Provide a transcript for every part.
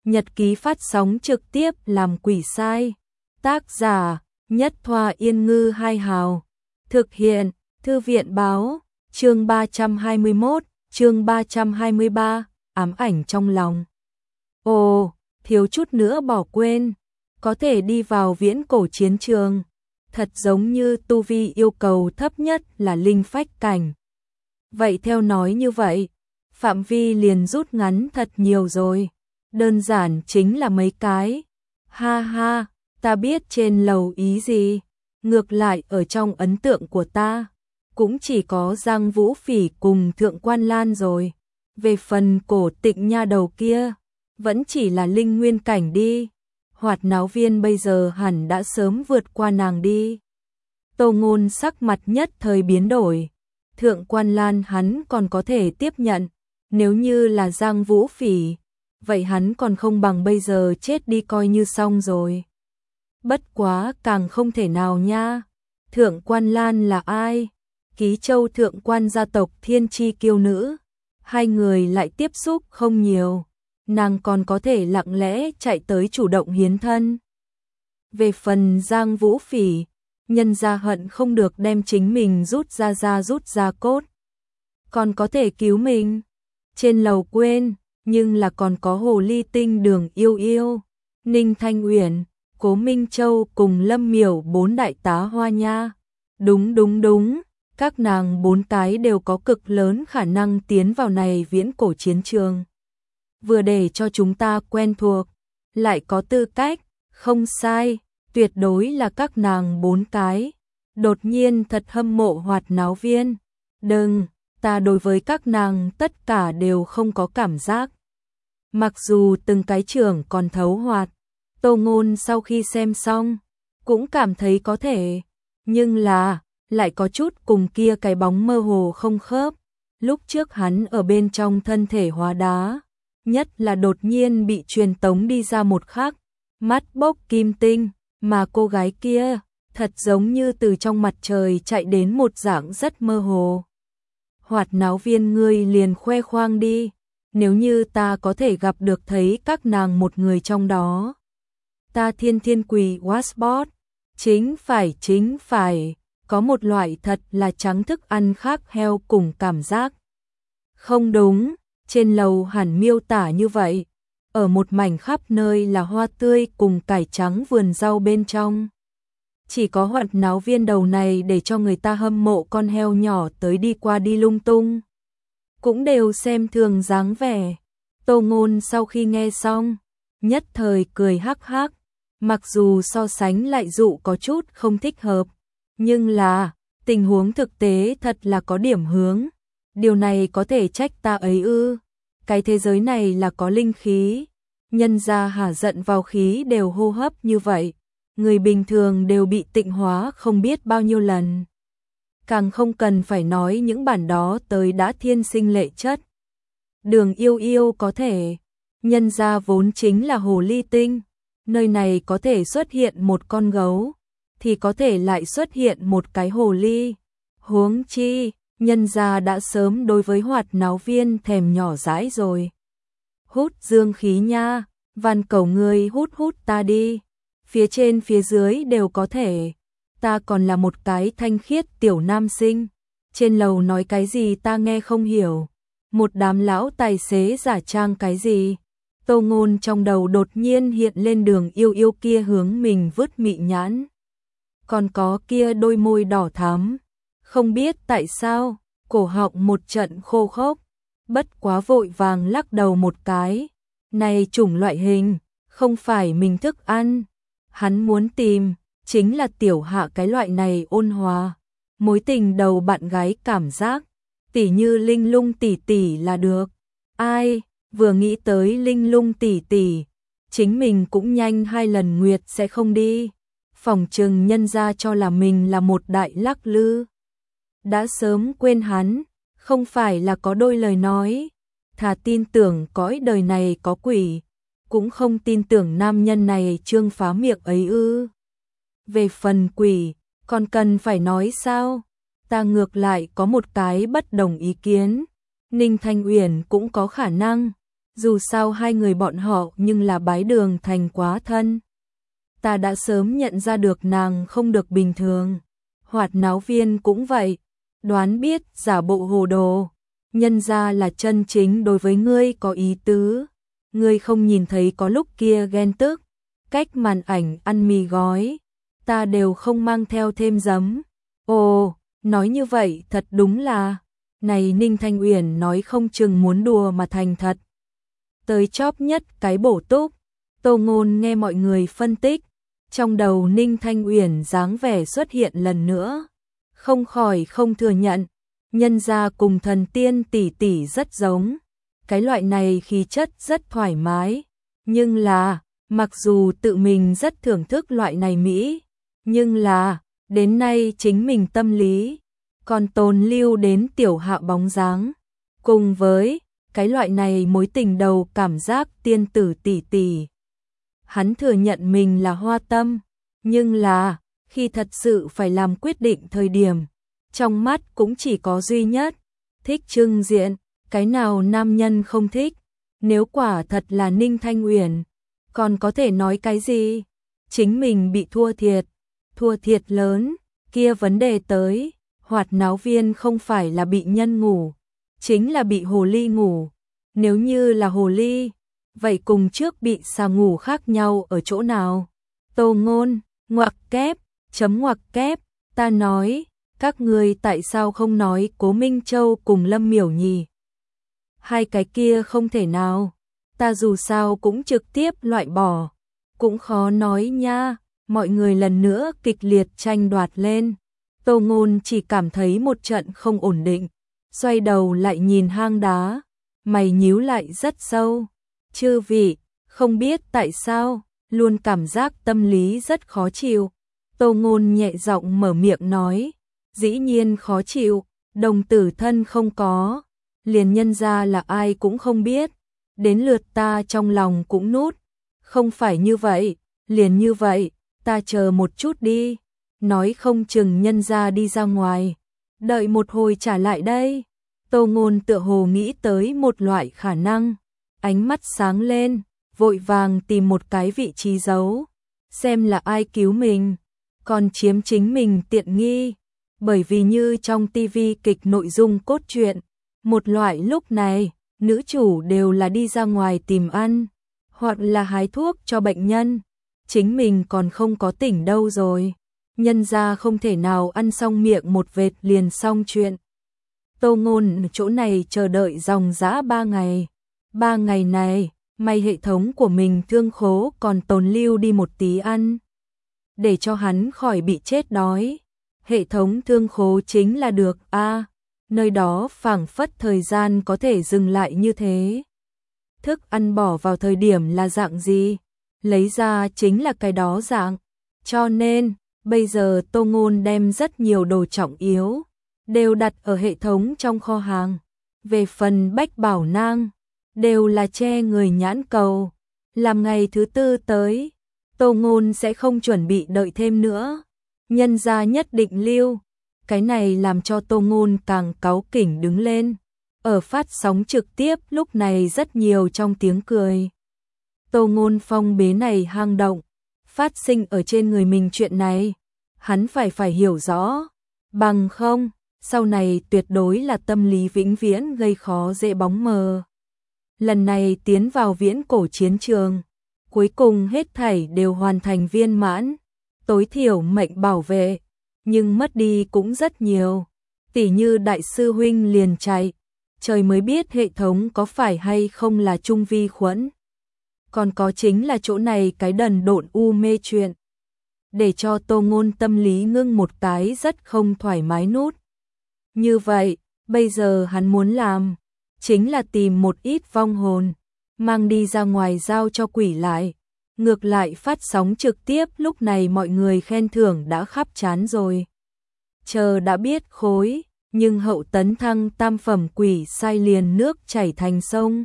nhật ký phát sóng trực tiếp làm quỷ sai. Tác giả Nhất Thoa Yên Ngư Hai Hào. Thực hiện Thư viện Báo. Chương 321, chương 323, ám ảnh trong lòng. Ồ, thiếu chút nữa bỏ quên, có thể đi vào viễn cổ chiến trường. Thật giống như tu vi yêu cầu thấp nhất là linh phách cảnh. Vậy theo nói như vậy, phạm vi liền rút ngắn thật nhiều rồi. Đơn giản chính là mấy cái. Ha ha, ta biết trên lầu ý gì. Ngược lại ở trong ấn tượng của ta, cũng chỉ có Giang Vũ Phỉ cùng Thượng Quan Lan rồi. Về phần Cổ Tịnh nha đầu kia, vẫn chỉ là linh nguyên cảnh đi. Hoạt náo viên bây giờ hẳn đã sớm vượt qua nàng đi. Tô Ngôn sắc mặt nhất thời biến đổi. Thượng Quan Lan hắn còn có thể tiếp nhận, nếu như là Giang Vũ Phỉ, vậy hắn còn không bằng bây giờ chết đi coi như xong rồi. Bất quá càng không thể nào nha. Thượng Quan Lan là ai? Ký Châu Thượng Quan gia tộc thiên chi kiêu nữ. Hai người lại tiếp xúc không nhiều, nàng còn có thể lặng lẽ chạy tới chủ động hiến thân. Về phần Giang Vũ Phỉ, nhân gia hận không được đem chính mình rút ra cốt. Còn có thể cứu mình. Trên lầu quên, nhưng là còn có Hồ Ly Tinh Đường Yêu Yêu, Ninh Thanh Uyển, Cố Minh Châu cùng Lâm Miểu bốn đại tá hoa nha. Đúng, các nàng bốn cái đều có cực lớn khả năng tiến vào này viễn cổ chiến trường. Vừa để cho chúng ta quen thuộc, lại có tư cách, không sai, tuyệt đối là các nàng bốn cái. Đột nhiên thật hâm mộ Hoạt náo viên. Đừng, ta đối với các nàng tất cả đều không có cảm giác. Mặc dù từng cái trưởng còn thấu hoạt, Tô Ngôn sau khi xem xong, cũng cảm thấy có thể, nhưng là, lại có chút cùng kia cái bóng mơ hồ không khớp. Lúc trước hắn ở bên trong thân thể hóa đá, nhất là đột nhiên bị truyền tống đi ra một khắc, mắt bốc kim tinh, mà cô gái kia, thật giống như từ trong mặt trời chạy đến một dạng rất mơ hồ. Hoạt náo viên ngươi liền khoe khoang đi, nếu như ta có thể gặp được thấy các nàng một người trong đó. Ta thiên quỳ Washbot, chính phải, có một loại thật là trắng thức ăn khác heo cùng cảm giác. Không đúng, trên lầu hẳn miêu tả như vậy, ở một mảnh khắp nơi là hoa tươi cùng cải trắng vườn rau bên trong. Chỉ có Hoạt náo viên đầu này để cho người ta hâm mộ con heo nhỏ tới đi qua đi lung tung. Cũng đều xem thường dáng vẻ. Tô Ngôn sau khi nghe xong, nhất thời cười hắc hắc, mặc dù so sánh lại dụ có chút không thích hợp, nhưng là, tình huống thực tế thật là có điểm hướng. Điều này có thể trách ta ấy ư? Cái thế giới này là có linh khí, nhân gia hả giận vào khí đều hô hấp như vậy, người bình thường đều bị tịnh hóa không biết bao nhiêu lần. Càng không cần phải nói những bản đó tới đã thiên sinh lệ chất. Đường Yêu Yêu có thể, nhân gia vốn chính là hồ ly tinh, nơi này có thể xuất hiện một con gấu, thì có thể lại xuất hiện một cái hồ ly. Huống chi, nhân gia đã sớm đối với Hoạt náo viên thèm nhỏ dãi rồi. Hút dương khí nha, van cầu ngươi hút ta đi. Phía trên phía dưới đều có thể. Ta còn là một cái thanh khiết tiểu nam sinh. Trên lầu nói cái gì ta nghe không hiểu. Một đám lão tài xế giả trang cái gì. Tô Ngôn trong đầu đột nhiên hiện lên Đường Yêu Yêu kia hướng mình vứt mị nhãn. Còn có kia đôi môi đỏ thắm. Không biết tại sao, cổ họng một trận khô khốc. Bất quá vội vàng lắc đầu một cái. Này chủng loại hình, không phải mình thức ăn. Hắn muốn tìm, chính là tiểu hạ cái loại này ôn hòa. Mối tình đầu bạn gái cảm giác, tỉ như Linh Lung tỷ tỷ là được. Ai, vừa nghĩ tới Linh Lung tỷ tỷ, chính mình cũng nhanh 2 lần nguyệt sẽ không đi. Phòng trừng nhân ra cho là mình là một đại lắc lư. Đã sớm quên hắn, không phải là có đôi lời nói, thà tin tưởng cõi đời này có quỷ, cũng không tin tưởng nam nhân này trương phá miệng ấy ư. Về phần quỷ, còn cần phải nói sao? Ta ngược lại có một cái bất đồng ý kiến. Ninh Thanh Uyển cũng có khả năng. Dù sao hai người bọn họ nhưng là bái đường thành quá thân. Ta đã sớm nhận ra được nàng không được bình thường. Hoạt náo viên cũng vậy, đoán biết giả bộ hồ đồ, nhân ra là chân chính đối với ngươi có ý tứ. Ngươi không nhìn thấy có lúc kia ghen tức, cách màn ảnh ăn mì gói, ta đều không mang theo thêm giấm. Ồ, nói như vậy thật đúng là, này Ninh Thanh Uyển nói không chừng muốn đùa mà thành thật. Tới chóp nhất cái bổ túc, Tô Ngôn nghe mọi người phân tích, trong đầu Ninh Thanh Uyển dáng vẻ xuất hiện lần nữa, không khỏi không thừa nhận, nhân ra cùng thần tiên tỷ tỷ rất giống, cái loại này khí chất rất thoải mái, nhưng là, mặc dù tự mình rất thưởng thức loại này mỹ, nhưng là, đến nay chính mình tâm lý, còn tồn lưu đến tiểu Hạo bóng dáng, cùng với cái loại này mối tình đầu cảm giác tiên tử tỷ tỷ. Hắn thừa nhận mình là hoa tâm, nhưng là, khi thật sự phải làm quyết định thời điểm, trong mắt cũng chỉ có duy nhất, thích trưng diện, cái nào nam nhân không thích, nếu quả thật là Ninh Thanh Uyển, còn có thể nói cái gì, chính mình bị thua thiệt lớn, kia vấn đề tới, Hoạt náo viên không phải là bị nhân ngủ, chính là bị hồ ly ngủ, nếu như là hồ ly, vậy cùng trước bị xà ngủ khác nhau ở chỗ nào? Tô Ngôn, ngoặc kép, ta nói, các người tại sao không nói Cố Minh Châu cùng Lâm Miểu nhỉ? Hai cái kia không thể nào, ta dù sao cũng trực tiếp loại bỏ, cũng khó nói nha, mọi người lần nữa kịch liệt tranh đoạt lên. Tô Ngôn chỉ cảm thấy một trận không ổn định, xoay đầu lại nhìn hang đá, mày nhíu lại rất sâu. Chư vị, không biết tại sao, luôn cảm giác tâm lý rất khó chịu. Tô Ngôn nhẹ giọng mở miệng nói, dĩ nhiên khó chịu, đồng tử thân không có, liền nhân ra là ai cũng không biết, đến lượt ta trong lòng cũng nút, không phải như vậy, liền như vậy, ta chờ một chút đi, nói không chừng nhân ra đi ra ngoài, đợi một hồi trả lại đây. Tô Ngôn tựa hồ nghĩ tới một loại khả năng, ánh mắt sáng lên, vội vàng tìm một cái vị trí giấu, xem là ai cứu mình, còn chiếm chính mình tiện nghi, bởi vì như trong tivi kịch nội dung cốt truyện, một loại lúc này, nữ chủ đều là đi ra ngoài tìm ăn, hoặc là hái thuốc cho bệnh nhân, chính mình còn không có tỉnh đâu rồi, nhân ra không thể nào ăn xong miệng một vệt liền xong chuyện. Tô Ngôn chỗ này chờ đợi dòng dã 3 ngày. 3 ngày này, may hệ thống của mình thương khố còn tồn lưu đi một tí ăn. Để cho hắn khỏi bị chết đói. Hệ thống thương khố chính là được nơi đó phảng phất thời gian có thể dừng lại như thế. Thức ăn bỏ vào thời điểm là dạng gì? Lấy ra chính là cái đó dạng. Cho nên, bây giờ Tô Ngôn đem rất nhiều đồ trọng yếu đều đặt ở hệ thống trong kho hàng. Về phần bách bảo nang, đều là che người nhãn cầu. Làm ngày thứ 4 tới, Tô Ngôn sẽ không chuẩn bị đợi thêm nữa. Nhân gia nhất định lưu. Cái này làm cho Tô Ngôn càng cáu kỉnh đứng lên. Ở phát sóng trực tiếp lúc này rất nhiều trong tiếng cười. Tô Ngôn phong bế này hang động, phát sinh ở trên người mình chuyện này, hắn phải hiểu rõ, bằng không, sau này tuyệt đối là tâm lý vĩnh viễn gây khó dễ bóng mờ. Lần này tiến vào viễn cổ chiến trường, cuối cùng hết thảy đều hoàn thành viên mãn, tối thiểu mệnh bảo vệ, nhưng mất đi cũng rất nhiều, tỉ như đại sư huynh liền chạy, trời mới biết hệ thống có phải hay không là trung vi khuẩn. Còn có chính là chỗ này cái đần độn u mê chuyện, để cho Tô Ngôn tâm lý ngưng một cái rất không thoải mái nút. Như vậy, bây giờ hắn muốn làm, chính là tìm một ít vong hồn, mang đi ra ngoài giao cho quỷ lại. Ngược lại phát sóng trực tiếp lúc này mọi người khen thưởng đã khắp trán rồi. Chờ đã biết khối, nhưng hậu tấn thăng tam phẩm quỷ sai liền nước chảy thành sông.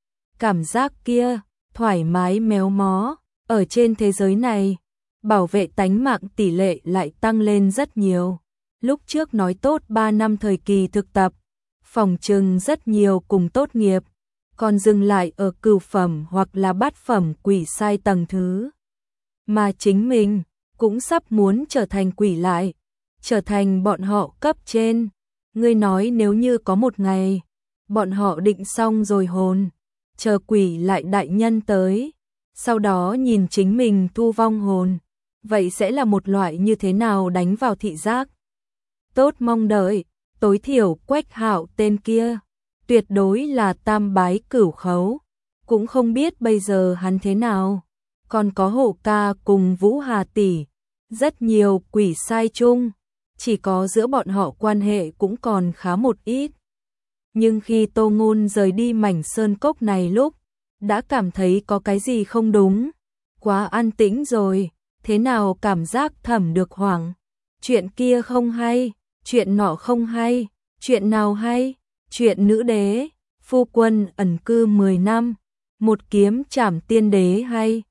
Cảm giác kia, thoải mái méo mó, ở trên thế giới này, bảo vệ tánh mạng tỷ lệ lại tăng lên rất nhiều. Lúc trước nói tốt 3 năm thời kỳ thực tập, phòng trừng rất nhiều cùng tốt nghiệp, còn dừng lại ở cửu phẩm hoặc là bát phẩm quỷ sai tầng thứ. Mà chính mình cũng sắp muốn trở thành quỷ lại, trở thành bọn họ cấp trên. Ngươi nói nếu như có một ngày, bọn họ định xong rồi hồn, chờ quỷ lại đại nhân tới, sau đó nhìn chính mình thu vong hồn, vậy sẽ là một loại như thế nào đánh vào thị giác. Tốt mong đợi, tối thiểu Quách Hạo tên kia, tuyệt đối là tam bái cửu khấu, cũng không biết bây giờ hắn thế nào. Còn có Hổ ca cùng Vũ Hà tỷ, rất nhiều quỷ sai chung, chỉ có giữa bọn họ quan hệ cũng còn khá một ít. Nhưng khi Tô Ngôn rời đi mảnh sơn cốc này lúc, đã cảm thấy có cái gì không đúng, quá an tĩnh rồi, thế nào cảm giác thầm được hoảng. Chuyện kia không hay, chuyện nọ không hay, chuyện nào hay, chuyện nữ đế, phu quân ẩn cư 10 năm, một kiếm trảm tiên đế hay.